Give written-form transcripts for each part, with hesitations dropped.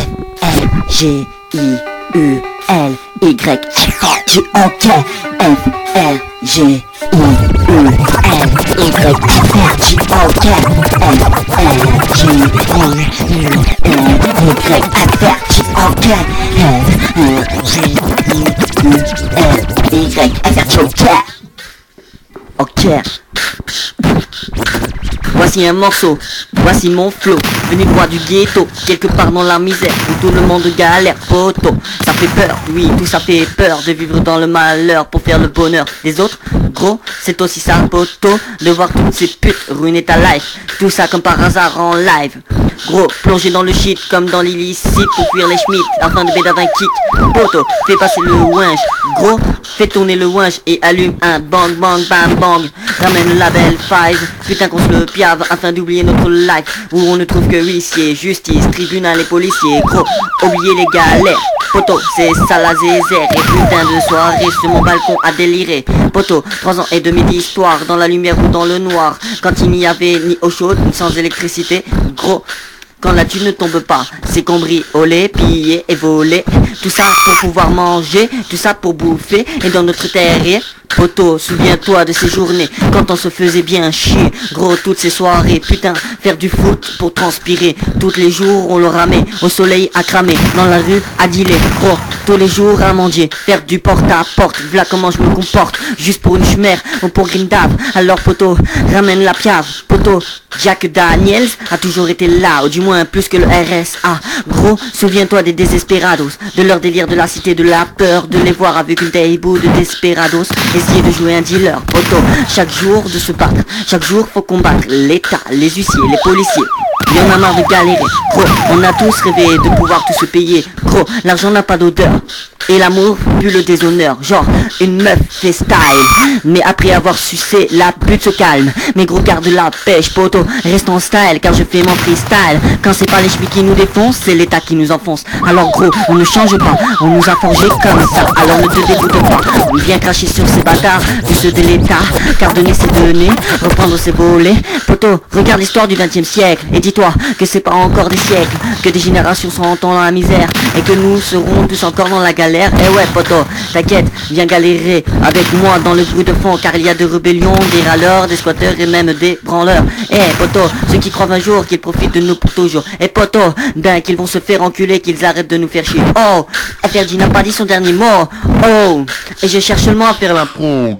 F-R-G-I-U-L-Y F-R-G-O-K F-R-G-I-U-L-Y F-R-G-O-K F-R-G-I-U-L-Y F-R-G-I-U-L-Y Ok. Voici un morceau, voici mon flow, venu droit du ghetto, quelque part dans la misère, où tout le monde galère, poteau. Ça fait peur, oui, tout ça fait peur, de vivre dans le malheur pour faire le bonheur des autres. Gros, c'est aussi ça, poteau, de voir toutes ces putes ruiner ta life, tout ça comme par hasard en live. Gros, plongé dans le shit comme dans l'illicite pour fuir les schmitts afin de bédard un kick. Poto, fais passer le winch. Gros, fais tourner le winch et allume un bang bang bang bang. Ramène le label 5, putain qu'on se le piave afin d'oublier notre life où on ne trouve que huissier, justice, tribunal et policiers. Gros, oubliez les galères. Poto, c'est ça la zézère et putain de soirée sur mon balcon à délirer. Poto, 3 ans et demi d'histoire dans la lumière ou dans le noir, quand il n'y avait ni eau chaude ni sans électricité. Gros, quand la thune ne tombe pas, c'est cambriolé, pillé et volé. Tout ça pour pouvoir manger, tout ça pour bouffer. Et dans notre terrier, poto, souviens-toi de ces journées quand on se faisait bien chier. Gros, toutes ces soirées, putain, faire du foot pour transpirer. Tous les jours on le ramait, au soleil à cramer, dans la rue à dealer. Gros, tous les jours à mendier, faire du porte à porte. Voilà comment je me comporte, juste pour une chmère ou pour Grindave. Alors poto, ramène la piave. Poto, Jack Daniels a toujours été là, ou du moins plus que le RSA. Gros, souviens-toi des désesperados, de leur délire de la cité de la peur, de les voir avec une taille-boue de desperados, essayer de jouer un dealer. Poto, chaque jour de se battre, chaque jour faut combattre l'État, les huissiers, les policiers. Il y en a marre de galérer. Gros, on a tous rêvé de pouvoir tout se payer. Gros, l'argent n'a pas d'odeur et l'amour pue le déshonneur. Genre, une meuf fait style, mais après avoir sucé, la pute se calme. Mais gros, garde la pêche, poto, reste en style, car je fais mon freestyle. Quand c'est pas les ch'mis qui nous défoncent, c'est l'État qui nous enfonce. Alors gros, on ne change pas, on nous a forgé comme ça. Alors ne te dégoûte pas, viens cracher sur ces bâtards de ceux de l'État, car donner c'est donner, reprendre c'est voler. Poto, regarde l'histoire du 20e siècle et dis-toi que c'est pas encore des siècles, que des générations sont dans la misère et que nous serons tous encore dans la galère. Eh ouais poto, t'inquiète, viens galérer avec moi dans le bruit de fond, car il y a des rébellions, des râleurs, des squatteurs et même des branleurs. Eh poto, ceux qui croient un jour qu'ils profitent de nous pour toujours. Eh poto, ben qu'ils vont se faire enculer, qu'ils arrêtent de nous faire chier. Oh, FRG n'a pas dit son dernier mot. Oh, et je cherche seulement à faire l'impro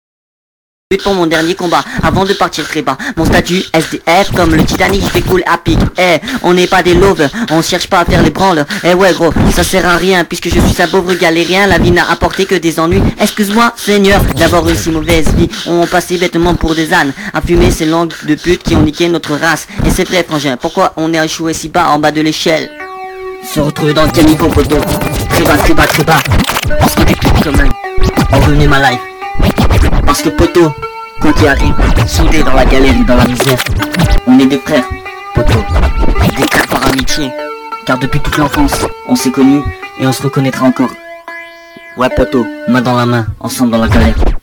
pour mon dernier combat, avant de partir très bas. Mon statut SDF comme le Titanic, je fais cool à pic. Eh, on n'est pas des lovers, on cherche pas à faire les branles. Eh ouais gros, ça sert à rien, puisque je suis un pauvre galérien, la vie n'a apporté que des ennuis. Excuse-moi Seigneur, d'avoir une si mauvaise vie. On passait bêtement pour des ânes, à fumer ces langues de putes qui ont niqué notre race. Et c'est vrai frangin, pourquoi on est échoué si bas en bas de l'échelle? Se retrouver dans le caniveau poto, très bas, très bas, très bas. Parce que des putes quand même, on revenait ma life. Parce que poto, quoi qu'il arrive, soudés dans la galère et dans la misère, on est des frères, poto, des frères par amitié, car depuis toute l'enfance, on s'est connus et on se reconnaîtra encore. Ouais poto, main dans la main, ensemble dans la galère.